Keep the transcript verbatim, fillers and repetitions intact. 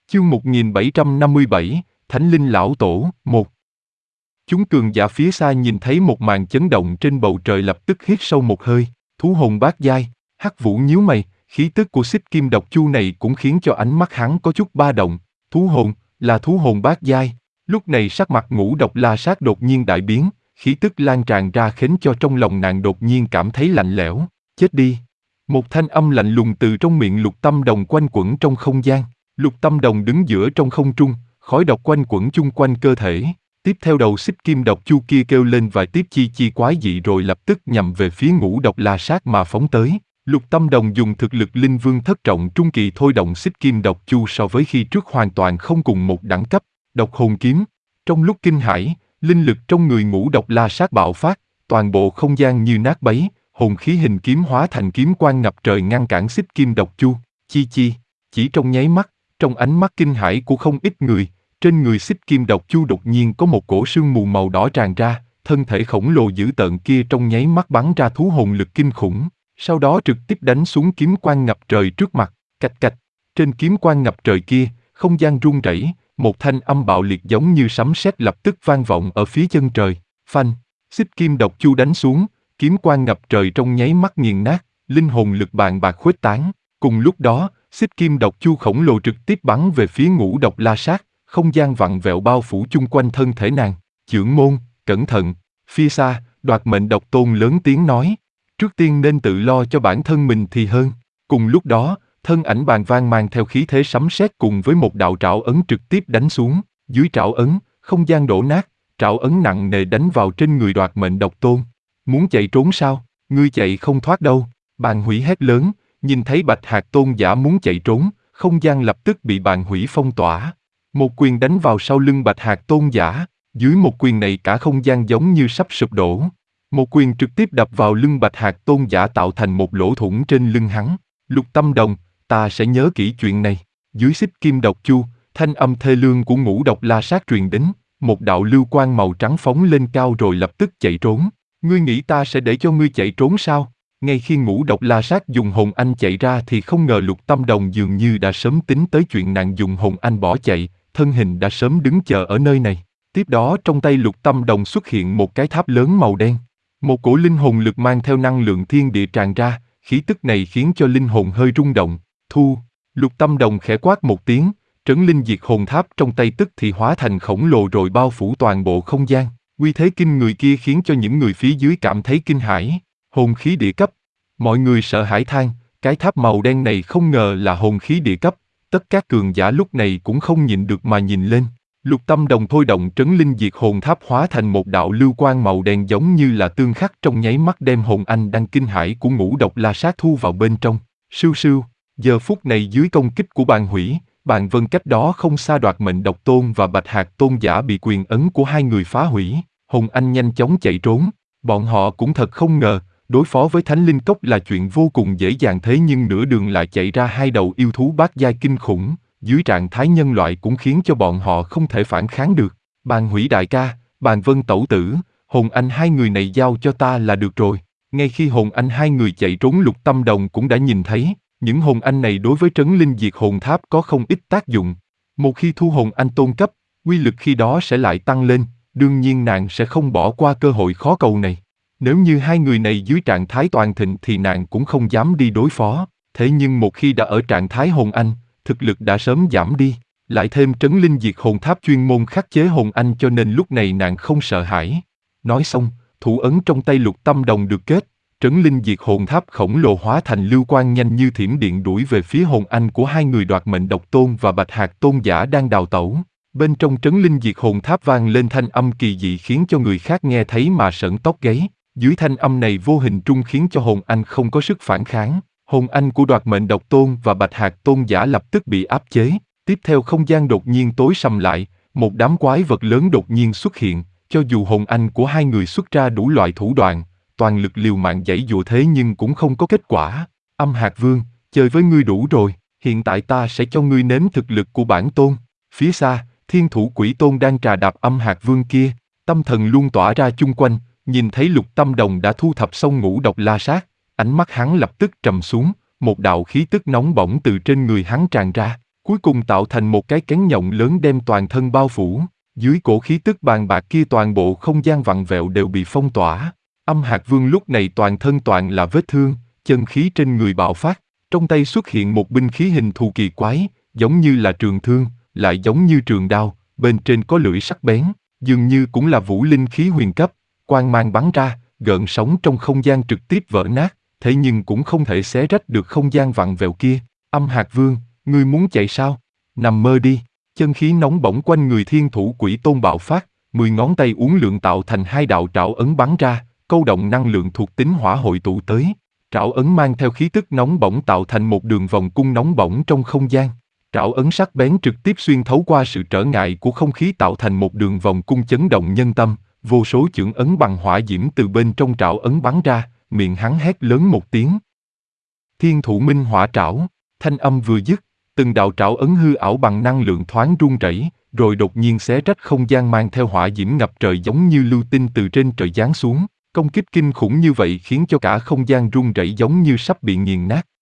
Chương một nghìn bảy trăm năm mươi bảy, Thánh linh lão tổ, một. Chúng cường giả phía xa nhìn thấy một màn chấn động trên bầu trời lập tức hít sâu một hơi, thú hồn bát giai. Hắc Vũ nhíu mày, khí tức của xích kim độc chu này cũng khiến cho ánh mắt hắn có chút ba động. Thú hồn, là thú hồn bát giai. Lúc này sắc mặt Ngũ Độc La Sát đột nhiên đại biến, khí tức lan tràn ra khiến cho trong lòng nàng đột nhiên cảm thấy lạnh lẽo. Chết đi! Một thanh âm lạnh lùng từ trong miệng Lục Tâm Đồng quanh quẩn trong không gian. Lục Tâm Đồng đứng giữa trong không trung, khói độc quanh quẩn chung quanh cơ thể. Tiếp theo đầu xích kim độc chu kia kêu lên vài tiếp chi chi quái dị rồi lập tức nhằm về phía Ngũ Độc La Sát mà phóng tới. Lục Tâm Đồng dùng thực lực linh vương thất trọng trung kỳ thôi động xích kim độc chu so với khi trước hoàn toàn không cùng một đẳng cấp. Độc hồn kiếm. Trong lúc kinh hãi, linh lực trong người Ngũ Độc La Sát bạo phát, toàn bộ không gian như nát bấy, hồn khí hình kiếm hóa thành kiếm quang ngập trời ngăn cản xích kim độc chu. Chi chi, chỉ trong nháy mắt, trong ánh mắt kinh hãi của không ít người, trên người xích kim độc chu đột nhiên có một cổ sương mù màu đỏ tràn ra, thân thể khổng lồ dữ tợn kia trong nháy mắt bắn ra thú hồn lực kinh khủng, sau đó trực tiếp đánh xuống kiếm quang ngập trời trước mặt, cạch cạch. Trên kiếm quang ngập trời kia, không gian rung rẩy, một thanh âm bạo liệt giống như sấm sét lập tức vang vọng ở phía chân trời. Phanh, xích kim độc chu đánh xuống, kiếm quang ngập trời trong nháy mắt nghiền nát, linh hồn lực bàn bạc khuếch tán. Cùng lúc đó, xích kim độc chu khổng lồ trực tiếp bắn về phía Ngũ Độc La Sát, không gian vặn vẹo bao phủ chung quanh thân thể nàng. Chưởng môn, cẩn thận. Phía xa, Đoạt Mệnh Độc Tôn lớn tiếng nói, trước tiên nên tự lo cho bản thân mình thì hơn. Cùng lúc đó, thân ảnh Bàn Vang mang theo khí thế sấm sét cùng với một đạo trảo ấn trực tiếp đánh xuống. Dưới trảo ấn, không gian đổ nát, trảo ấn nặng nề đánh vào trên người Đoạt Mệnh Độc Tôn. Muốn chạy trốn sao? Ngươi chạy không thoát đâu. Bàn Hủy hét lớn, nhìn thấy Bạch Hạc Tôn giả muốn chạy trốn, không gian lập tức bị Bàn Hủy phong tỏa. Một quyền đánh vào sau lưng Bạch Hạc Tôn giả, dưới một quyền này cả không gian giống như sắp sụp đổ. Một quyền trực tiếp đập vào lưng Bạch Hạc Tôn giả tạo thành một lỗ thủng trên lưng hắn. Lục Tâm Đồng, ta sẽ nhớ kỹ chuyện này. Dưới xích kim độc chu, thanh âm thê lương của Ngũ Độc La Sát truyền đến, một đạo lưu quang màu trắng phóng lên cao rồi lập tức chạy trốn. Ngươi nghĩ ta sẽ để cho ngươi chạy trốn sao? Ngay khi Ngũ Độc La Sát dùng hồn anh chạy ra thì không ngờ Lục Tâm Đồng dường như đã sớm tính tới chuyện nàng dùng hồn anh bỏ chạy, thân hình đã sớm đứng chờ ở nơi này. Tiếp đó trong tay Lục Tâm Đồng xuất hiện một cái tháp lớn màu đen. Một cổ linh hồn lực mang theo năng lượng thiên địa tràn ra, khí tức này khiến cho linh hồn hơi rung động. Thu, Lục Tâm Đồng khẽ quát một tiếng, trấn linh diệt hồn tháp trong tay tức thì hóa thành khổng lồ rồi bao phủ toàn bộ không gian. Uy thế kinh người kia khiến cho những người phía dưới cảm thấy kinh hãi. Hồn khí địa cấp. Mọi người sợ hãi than, cái tháp màu đen này không ngờ là hồn khí địa cấp. Tất các cường giả lúc này cũng không nhịn được mà nhìn lên. Lục Tâm Đồng thôi động trấn linh diệt hồn tháp hóa thành một đạo lưu quang màu đen giống như là tương khắc trong nháy mắt đem hồn anh đang kinh hãi của Ngũ Độc La Sát thu vào bên trong. Sưu sưu, giờ phút này dưới công kích của Bàn Hủy, Bàn Vân cách đó không xa Đoạt Mệnh Độc Tôn và Bạch Hạc Tôn giả bị quyền ấn của hai người phá hủy. Hồn anh nhanh chóng chạy trốn. Bọn họ cũng thật không ngờ, đối phó với Thánh Linh Cốc là chuyện vô cùng dễ dàng thế nhưng nửa đường lại chạy ra hai đầu yêu thú bát giai kinh khủng, dưới trạng thái nhân loại cũng khiến cho bọn họ không thể phản kháng được. Bàn Hủy đại ca, Bàn Vân tẩu tử, hồn anh hai người này giao cho ta là được rồi. Ngay khi hồn anh hai người chạy trốn Lục Tâm Đồng cũng đã nhìn thấy, những hồn anh này đối với trấn linh diệt hồn tháp có không ít tác dụng. Một khi thu hồn anh tôn cấp, uy lực khi đó sẽ lại tăng lên, đương nhiên nàng sẽ không bỏ qua cơ hội khó cầu này. Nếu như hai người này dưới trạng thái toàn thịnh thì nàng cũng không dám đi đối phó, thế nhưng một khi đã ở trạng thái hồn anh, thực lực đã sớm giảm đi, lại thêm trấn linh diệt hồn tháp chuyên môn khắc chế hồn anh cho nên lúc này nàng không sợ hãi. Nói xong, thủ ấn trong tay Lục Tâm Đồng được kết, trấn linh diệt hồn tháp khổng lồ hóa thành lưu quang nhanh như thiểm điện đuổi về phía hồn anh của hai người Đoạt Mệnh Độc Tôn và Bạch Hạc Tôn giả đang đào tẩu. Bên trong trấn linh diệt hồn tháp vang lên thanh âm kỳ dị khiến cho người khác nghe thấy mà sởn tóc gáy. Dưới thanh âm này vô hình trung khiến cho hồn anh không có sức phản kháng. Hồn anh của Đoạt Mệnh Độc Tôn và Bạch Hạc Tôn giả lập tức bị áp chế. Tiếp theo không gian đột nhiên tối sầm lại, một đám quái vật lớn đột nhiên xuất hiện. Cho dù hồn anh của hai người xuất ra đủ loại thủ đoạn, toàn lực liều mạng giãy giụa thế nhưng cũng không có kết quả. Âm Hạc Vương, chơi với ngươi đủ rồi, hiện tại ta sẽ cho ngươi nếm thực lực của bản tôn. Phía xa, Thiên Thủ Quỷ Tôn đang trà đạp Âm Hạc Vương kia, tâm thần luôn tỏa ra chung quanh, nhìn thấy Lục Tâm Đồng đã thu thập xong Ngũ Độc La Sát, ánh mắt hắn lập tức trầm xuống, một đạo khí tức nóng bỏng từ trên người hắn tràn ra. Cuối cùng tạo thành một cái kén nhộng lớn đem toàn thân bao phủ, dưới cổ khí tức bàn bạc kia toàn bộ không gian vặn vẹo đều bị phong tỏa. Âm Hạc Vương lúc này toàn thân toàn là vết thương, chân khí trên người bạo phát, trong tay xuất hiện một binh khí hình thù kỳ quái, giống như là trường thương, lại giống như trường đao, bên trên có lưỡi sắc bén, dường như cũng là vũ linh khí huyền cấp, quang mang bắn ra, gợn sóng trong không gian trực tiếp vỡ nát, thế nhưng cũng không thể xé rách được không gian vặn vẹo kia. Âm Hạc Vương, ngươi muốn chạy sao? Nằm mơ đi. Chân khí nóng bỏng quanh người thiên thủ quỷ tôn bạo phát, mười ngón tay uốn lượn tạo thành hai đạo trảo ấn bắn ra, câu động năng lượng thuộc tính hỏa hội tụ tới. Trảo ấn mang theo khí tức nóng bỏng tạo thành một đường vòng cung nóng bỏng trong không gian. Trảo ấn sắc bén trực tiếp xuyên thấu qua sự trở ngại của không khí tạo thành một đường vòng cung chấn động nhân tâm, vô số chưởng ấn bằng hỏa diễm từ bên trong trảo ấn bắn ra, miệng hắn hét lớn một tiếng. Thiên thủ minh hỏa trảo, thanh âm vừa dứt, từng đạo trảo ấn hư ảo bằng năng lượng thoáng rung rẩy, rồi đột nhiên xé rách không gian mang theo hỏa diễm ngập trời giống như lưu tinh từ trên trời giáng xuống. Công kích kinh khủng như vậy khiến cho cả không gian rung rẩy giống như sắp bị nghiền nát.